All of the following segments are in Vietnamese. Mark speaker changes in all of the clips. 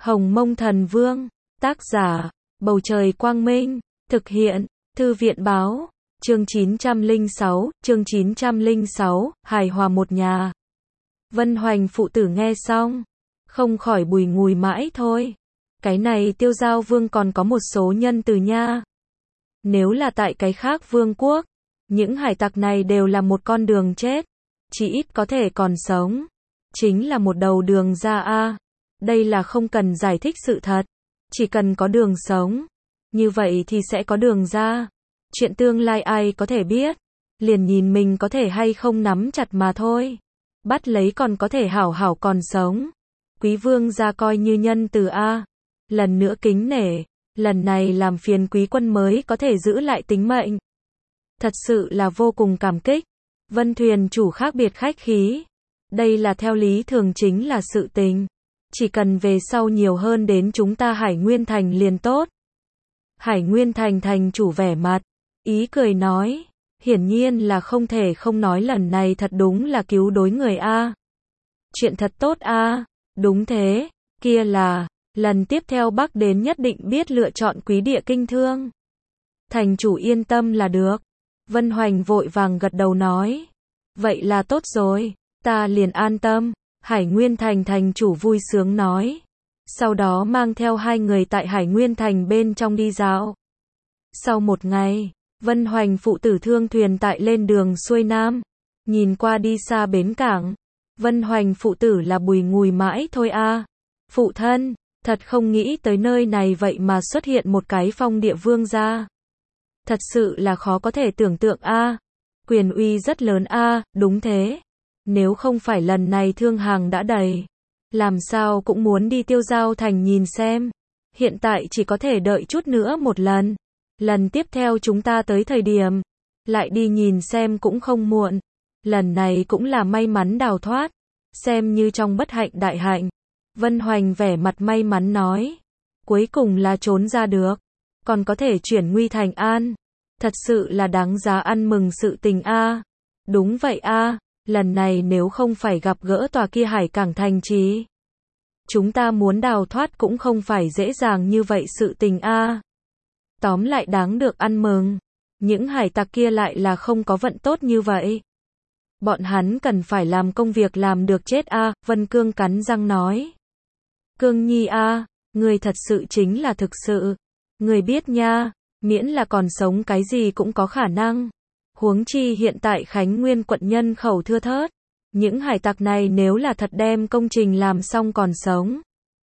Speaker 1: Hồng Mông Thần Vương, tác giả, Bầu Trời Quang Minh, thực hiện, Thư viện Báo, chương 906, hài hòa một nhà. Vân Hoành phụ tử nghe xong, không khỏi bùi ngùi mãi thôi. Cái này Tiêu Giao Vương còn có một số nhân từ nha. Nếu là tại cái khác vương quốc, những hải tặc này đều là một con đường chết, chỉ ít có thể còn sống. Chính là một đầu đường ra a. Đây là không cần giải thích sự thật, chỉ cần có đường sống, như vậy thì sẽ có đường ra. Chuyện tương lai ai có thể biết, liền nhìn mình có thể hay không nắm chặt mà thôi. Bắt lấy còn có thể hảo hảo còn sống. Quý vương gia coi như nhân từ a. Lần nữa kính nể, lần này làm phiền quý quân mới có thể giữ lại tính mệnh. Thật sự là vô cùng cảm kích. Vân thuyền chủ khác biệt khách khí. Đây là theo lý thường chính là sự tình. Chỉ cần về sau nhiều hơn đến chúng ta Hải Nguyên Thành liền tốt. Hải Nguyên Thành thành chủ vẻ mặt, ý cười nói, hiển nhiên là không thể không nói lần này thật đúng là cứu đối người a. Chuyện thật tốt a. Đúng thế, kia là, lần tiếp theo Bắc đến nhất định biết lựa chọn Quý Địa Kinh Thương. Thành chủ yên tâm là được. Vân Hoành vội vàng gật đầu nói, vậy là tốt rồi, ta liền an tâm. Hải Nguyên Thành thành chủ vui sướng nói. Sau đó mang theo hai người tại Hải Nguyên Thành bên trong đi dạo. Sau một ngày, Vân Hoành phụ tử thương thuyền tại lên đường xuôi nam. Nhìn qua đi xa bến cảng. Vân Hoành phụ tử là bùi ngùi mãi thôi a. Phụ thân, thật không nghĩ tới nơi này vậy mà xuất hiện một cái phong địa vương gia. Thật sự là khó có thể tưởng tượng a. Quyền uy rất lớn a, đúng thế. Nếu không phải lần này thương hàng đã đầy, làm sao cũng muốn đi Tiêu Giao Thành nhìn xem. Hiện tại chỉ có thể đợi chút nữa một lần. Lần tiếp theo chúng ta tới thời điểm, lại đi nhìn xem cũng không muộn. Lần này cũng là may mắn đào thoát, xem như trong bất hạnh đại hạnh. Vân Hoành vẻ mặt may mắn nói, cuối cùng là trốn ra được, còn có thể chuyển nguy thành an. Thật sự là đáng giá ăn mừng sự tình a. Đúng vậy a. Lần này nếu không phải gặp gỡ tòa kia hải cảng thành trì, chúng ta muốn đào thoát cũng không phải dễ dàng như vậy sự tình a. Tóm lại đáng được ăn mừng. Những hải tặc kia lại là không có vận tốt như vậy. Bọn hắn cần phải làm công việc làm được chết a. Vân Cương cắn răng nói. Cương Nhi a, người thật sự chính là thực sự. Người biết nha, miễn là còn sống cái gì cũng có khả năng. Huống chi hiện tại Khánh Nguyên quận nhân khẩu thưa thớt. Những hải tặc này nếu là thật đem công trình làm xong còn sống,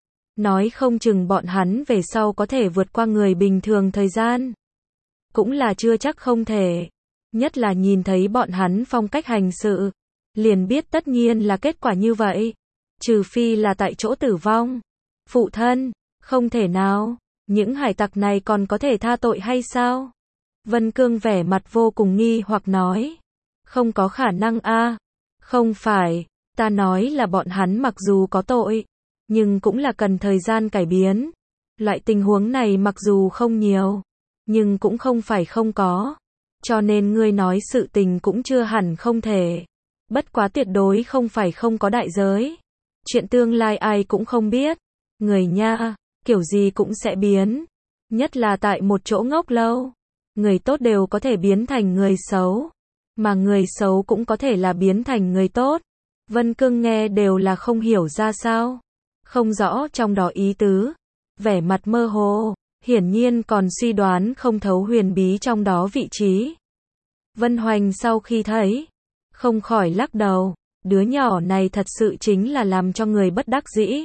Speaker 1: nói không chừng bọn hắn về sau có thể vượt qua người bình thường thời gian. Cũng là chưa chắc không thể. Nhất là nhìn thấy bọn hắn phong cách hành sự, liền biết tất nhiên là kết quả như vậy. Trừ phi là tại chỗ tử vong. Phụ thân, không thể nào. Những hải tặc này còn có thể tha tội hay sao? Vân Cương vẻ mặt vô cùng nghi hoặc nói. Không có khả năng a. Không phải, ta nói là bọn hắn mặc dù có tội, nhưng cũng là cần thời gian cải biến. Loại tình huống này mặc dù không nhiều, nhưng cũng không phải không có. Cho nên ngươi nói sự tình cũng chưa hẳn không thể. Bất quá tuyệt đối không phải không có đại giới. Chuyện tương lai ai cũng không biết. Người nha, kiểu gì cũng sẽ biến. Nhất là tại một chỗ ngốc lâu. Người tốt đều có thể biến thành người xấu. Mà người xấu cũng có thể là biến thành người tốt. Vân Cương nghe đều là không hiểu ra sao. Không rõ trong đó ý tứ. Vẻ mặt mơ hồ. Hiển nhiên còn suy đoán không thấu huyền bí trong đó vị trí. Vân Hoành sau khi thấy, không khỏi lắc đầu. Đứa nhỏ này thật sự chính là làm cho người bất đắc dĩ.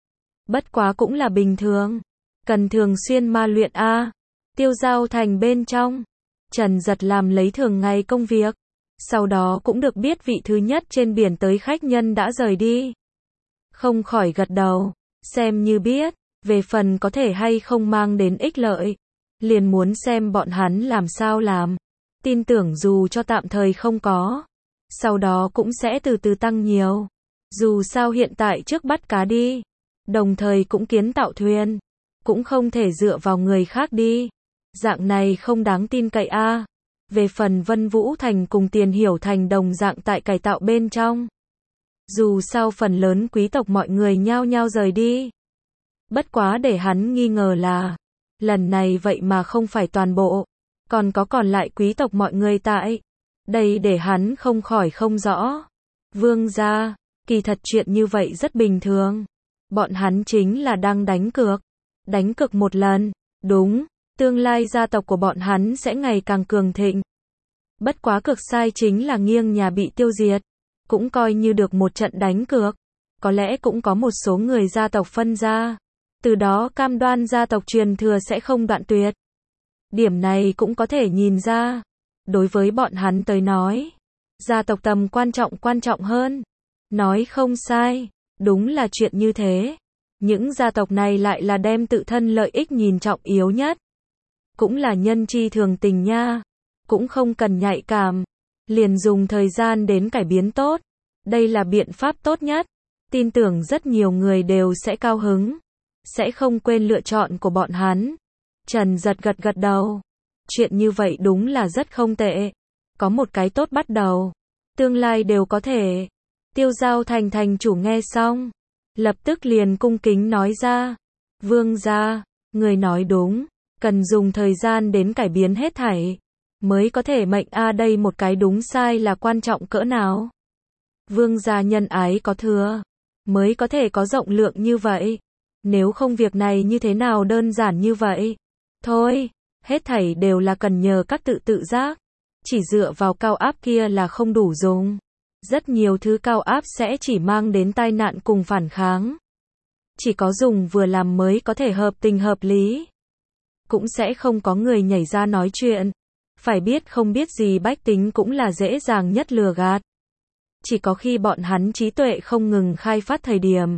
Speaker 1: Bất quá cũng là bình thường. Cần thường xuyên ma luyện a. Tiêu Giao Thành bên trong, Trần Giật làm lấy thường ngày công việc. Sau đó cũng được biết vị thứ nhất trên biển tới khách nhân đã rời đi. Không khỏi gật đầu, xem như biết, về phần có thể hay không mang đến ích lợi. Liền muốn xem bọn hắn làm sao làm. Tin tưởng dù cho tạm thời không có, sau đó cũng sẽ từ từ tăng nhiều. Dù sao hiện tại trước bắt cá đi, đồng thời cũng kiến tạo thuyền, cũng không thể dựa vào người khác đi. Dạng này không đáng tin cậy a. Về phần Vân Vũ Thành cùng Tiền Hiểu Thành đồng dạng tại cải tạo bên trong. Dù sao phần lớn quý tộc mọi người nhao nhao rời đi. Bất quá để hắn nghi ngờ là, lần này vậy mà không phải toàn bộ, còn có còn lại quý tộc mọi người tại. Đây để hắn không khỏi không rõ. Vương gia, kỳ thật chuyện như vậy rất bình thường. Bọn hắn chính là đang đánh cược. Đánh cược một lần, đúng, tương lai gia tộc của bọn hắn sẽ ngày càng cường thịnh. Bất quá cược sai chính là nghiêng nhà bị tiêu diệt. Cũng coi như được một trận đánh cược. Có lẽ cũng có một số người gia tộc phân ra. Từ đó cam đoan gia tộc truyền thừa sẽ không đoạn tuyệt. Điểm này cũng có thể nhìn ra. Đối với bọn hắn tới nói, gia tộc tầm quan trọng hơn. Nói không sai, đúng là chuyện như thế. Những gia tộc này lại là đem tự thân lợi ích nhìn trọng yếu nhất. Cũng là nhân chi thường tình nha. Cũng không cần nhạy cảm. Liền dùng thời gian đến cải biến tốt. Đây là biện pháp tốt nhất. Tin tưởng rất nhiều người đều sẽ cao hứng. Sẽ không quên lựa chọn của bọn hắn. Trần Giật gật đầu. Chuyện như vậy đúng là rất không tệ. Có một cái tốt bắt đầu. Tương lai đều có thể. Tiêu Giao thành chủ nghe xong. Lập tức liền cung kính nói ra. Vương gia, người nói đúng. Cần dùng thời gian đến cải biến hết thảy. Mới có thể mệnh đây một cái đúng sai là quan trọng cỡ nào. Vương gia nhân ái có thừa. Mới có thể có rộng lượng như vậy. Nếu không việc này như thế nào đơn giản như vậy. Thôi, hết thảy đều là cần nhờ các tự giác. Chỉ dựa vào cao áp kia là không đủ dùng. Rất nhiều thứ cao áp sẽ chỉ mang đến tai nạn cùng phản kháng. Chỉ có dùng vừa làm mới có thể hợp tình hợp lý. Cũng sẽ không có người nhảy ra nói chuyện. Phải biết không biết gì bách tính cũng là dễ dàng nhất lừa gạt. Chỉ có khi bọn hắn trí tuệ không ngừng khai phát thời điểm.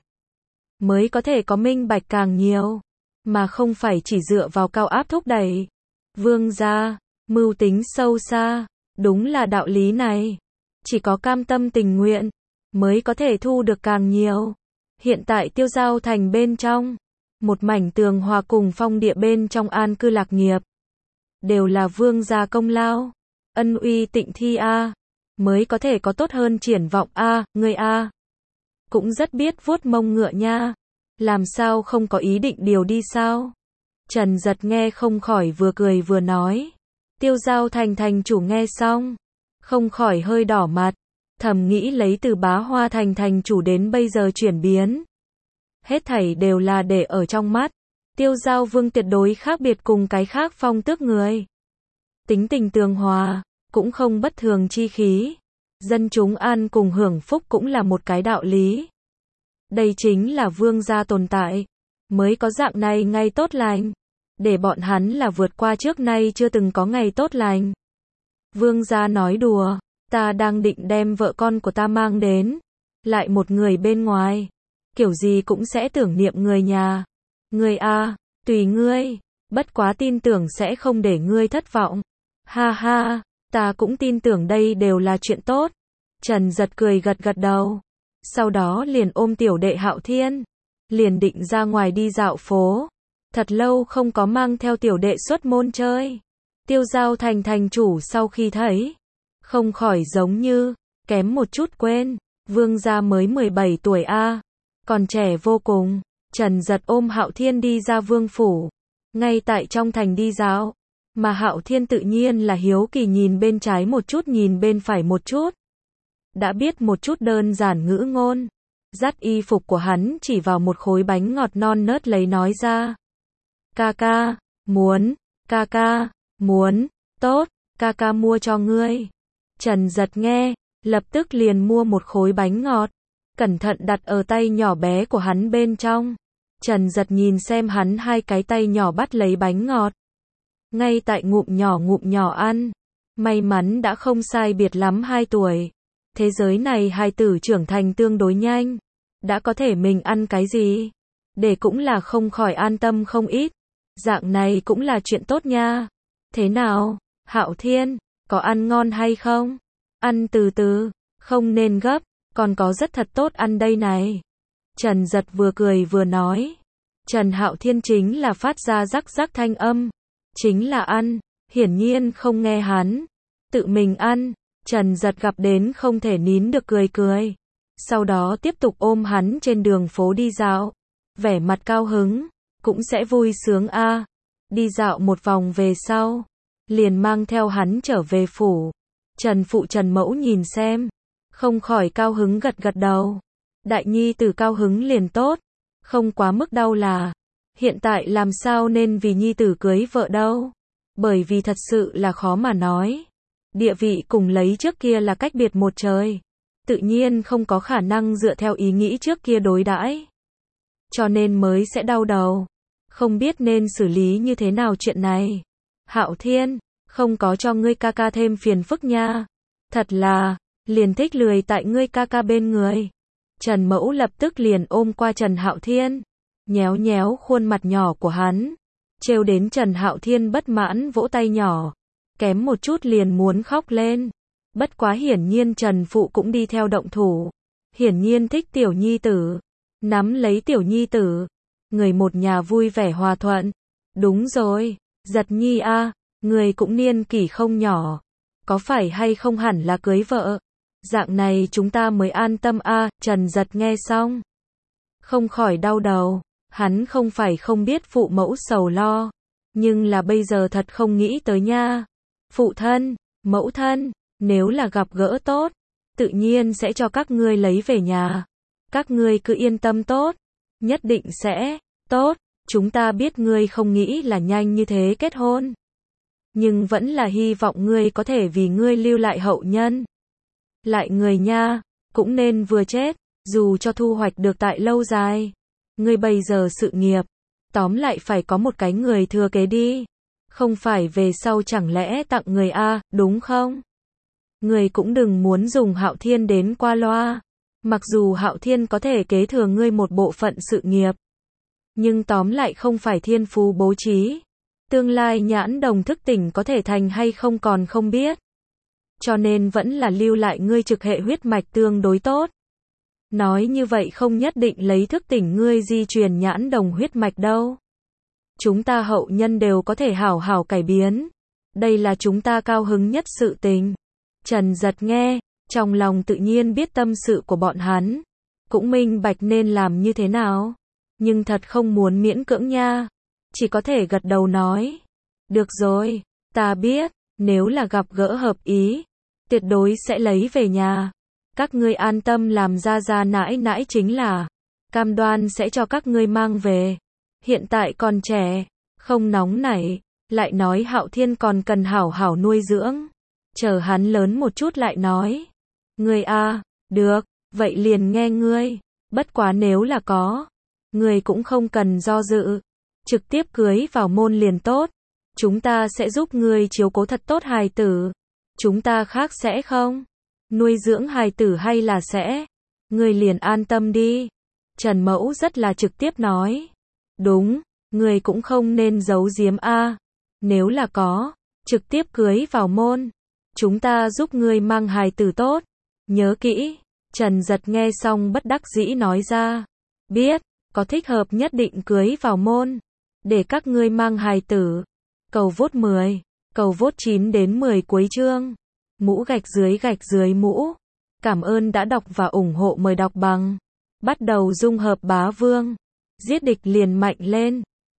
Speaker 1: Mới có thể có minh bạch càng nhiều. Mà không phải chỉ dựa vào cao áp thúc đẩy. Vương gia, mưu tính sâu xa. Đúng là đạo lý này. Chỉ có cam tâm tình nguyện. Mới có thể thu được càng nhiều. Hiện tại Tiêu Giao thành bên trong. Một mảnh tường hòa cùng phong địa bên trong an cư lạc nghiệp. Đều là vương gia công lao. Ân uy tịnh thi mới có thể có tốt hơn triển vọng người cũng rất biết vuốt mông ngựa nha. Làm sao không có ý định điều đi sao? Trần Giật nghe không khỏi vừa cười vừa nói. Tiêu Giao thành chủ nghe xong. Không khỏi hơi đỏ mặt. Thầm nghĩ lấy từ Bá Hoa thành chủ đến bây giờ chuyển biến. Hết thảy đều là để ở trong mắt. Tiêu Giao Vương tuyệt đối khác biệt cùng cái khác phong tước người. Tính tình tường hòa, cũng không bất thường chi khí. Dân chúng an cùng hưởng phúc cũng là một cái đạo lý. Đây chính là vương gia tồn tại. Mới có dạng này ngày tốt lành. Để bọn hắn là vượt qua trước nay chưa từng có ngày tốt lành. Vương gia nói đùa. Ta đang định đem vợ con của ta mang đến. Lại một người bên ngoài. Kiểu gì cũng sẽ tưởng niệm người nhà. Ngươi tùy ngươi. Bất quá tin tưởng sẽ không để ngươi thất vọng. Ha ha, ta cũng tin tưởng đây đều là chuyện tốt. Trần Giật cười gật đầu. Sau đó liền ôm tiểu đệ Hạo Thiên. Liền định ra ngoài đi dạo phố. Thật lâu không có mang theo tiểu đệ xuất môn chơi. Tiêu Giao thành chủ sau khi thấy. Không khỏi giống như, kém một chút quên. Vương gia mới 17 tuổi còn trẻ vô cùng. Trần Giật ôm Hạo Thiên đi ra vương phủ. Ngay tại trong thành đi dạo. Mà Hạo Thiên tự nhiên là hiếu kỳ nhìn bên trái một chút nhìn bên phải một chút. Đã biết một chút đơn giản ngữ ngôn. Dắt y phục của hắn chỉ vào một khối bánh ngọt non nớt lấy nói ra. Ca muốn, tốt, ca mua cho ngươi. Trần Giật nghe, lập tức liền mua một khối bánh ngọt. Cẩn thận đặt ở tay nhỏ bé của hắn bên trong. Trần Giật nhìn xem hắn hai cái tay nhỏ bắt lấy bánh ngọt. Ngay tại ngụm nhỏ ăn. May mắn đã không sai biệt lắm 2 tuổi. Thế giới này hài tử trưởng thành tương đối nhanh. Đã có thể mình ăn cái gì. Để cũng là không khỏi an tâm không ít. Dạng này cũng là chuyện tốt nha. Thế nào, Hạo Thiên, có ăn ngon hay không? Ăn từ từ, không nên gấp, còn có rất thật tốt ăn đây này. Trần Giật vừa cười vừa nói. Trần Hạo Thiên chính là phát ra rắc rắc thanh âm. Chính là ăn, hiển nhiên không nghe hắn. Tự mình ăn, Trần Giật gặp đến không thể nín được cười. Sau đó tiếp tục ôm hắn trên đường phố đi dạo. vẻ mặt cao hứng, cũng sẽ vui sướng a. Đi dạo một vòng về sau, liền mang theo hắn trở về phủ. Trần phụ Trần mẫu nhìn xem, không khỏi cao hứng gật gật đầu. Đại nhi tử cao hứng liền tốt, không quá mức đau là, hiện tại làm sao nên vì nhi tử cưới vợ đâu. Bởi vì thật sự là khó mà nói. Địa vị cùng lấy trước kia là cách biệt một trời. Tự nhiên không có khả năng dựa theo ý nghĩ trước kia đối đãi. Cho nên mới sẽ đau đầu. Không biết nên xử lý như thế nào chuyện này. Hạo Thiên, không có cho ngươi ca ca thêm phiền phức nha. Thật là, liền thích lười tại ngươi ca ca bên người. Trần Mẫu lập tức liền ôm qua Trần Hạo Thiên, nhéo nhéo khuôn mặt nhỏ của hắn, trêu đến Trần Hạo Thiên bất mãn vỗ tay nhỏ, kém một chút liền muốn khóc lên. Bất quá hiển nhiên Trần Phụ cũng đi theo động thủ, hiển nhiên thích tiểu nhi tử, nắm lấy tiểu nhi tử, người một nhà vui vẻ hòa thuận. Đúng rồi, Giật Nhi a, người cũng niên kỷ không nhỏ, có phải hay không hẳn là cưới vợ, dạng này chúng ta mới an tâm a. Trần Giật nghe xong, không khỏi đau đầu, hắn không phải không biết phụ mẫu sầu lo, nhưng là bây giờ thật không nghĩ tới nha. Phụ thân, mẫu thân, nếu là gặp gỡ tốt, tự nhiên sẽ cho các ngươi lấy về nhà. Các ngươi cứ yên tâm tốt, nhất định sẽ tốt. Chúng ta biết ngươi không nghĩ là nhanh như thế kết hôn, nhưng vẫn là hy vọng ngươi có thể vì ngươi lưu lại hậu nhân. Lại người nha, cũng nên vừa chết, dù cho thu hoạch được tại lâu dài. Ngươi bây giờ sự nghiệp, tóm lại phải có một cái người thừa kế đi. Không phải về sau chẳng lẽ tặng người a, đúng không? Ngươi cũng đừng muốn dùng Hạo Thiên đến qua loa. Mặc dù Hạo Thiên có thể kế thừa ngươi một bộ phận sự nghiệp, nhưng tóm lại không phải thiên phú bố trí. Tương lai nhãn đồng thức tỉnh có thể thành hay không còn không biết. Cho nên vẫn là lưu lại ngươi trực hệ huyết mạch tương đối tốt. Nói như vậy không nhất định lấy thức tỉnh ngươi di truyền nhãn đồng huyết mạch đâu. Chúng ta hậu nhân đều có thể hảo hảo cải biến. Đây là chúng ta cao hứng nhất sự tình. Trần Giật nghe, trong lòng tự nhiên biết tâm sự của bọn hắn, cũng minh bạch nên làm như thế nào, nhưng thật không muốn miễn cưỡng nha, chỉ có thể gật đầu nói, được rồi, ta biết, nếu là gặp gỡ hợp ý, tuyệt đối sẽ lấy về nhà. Các ngươi an tâm làm ra ra nãi nãi chính là, cam đoan sẽ cho các ngươi mang về. Hiện tại còn trẻ, không nóng nảy, lại nói Hạo Thiên còn cần hảo hảo nuôi dưỡng, chờ hắn lớn một chút lại nói. Ngươi a, được, vậy liền nghe ngươi, bất quá nếu là có, ngươi cũng không cần do dự, trực tiếp cưới vào môn liền tốt. Chúng ta sẽ giúp ngươi chiếu cố thật tốt hài tử. Chúng ta khác sẽ không nuôi dưỡng hài tử hay là sẽ. Ngươi liền an tâm đi. Trần Mẫu rất là trực tiếp nói. Đúng, ngươi cũng không nên giấu giếm a. Nếu là có, trực tiếp cưới vào môn. Chúng ta giúp ngươi mang hài tử tốt. Nhớ kỹ. Trần Giật nghe xong bất đắc dĩ nói ra. Biết, có thích hợp nhất định cưới vào môn. Để các ngươi mang hài tử. Cầu vote 10, cầu vote 9 đến 10 cuối chương. Mũ gạch dưới mũ. Cảm ơn đã đọc và ủng hộ, mời đọc bằng. Bắt đầu dung hợp bá vương. Giết địch liền mạnh lên.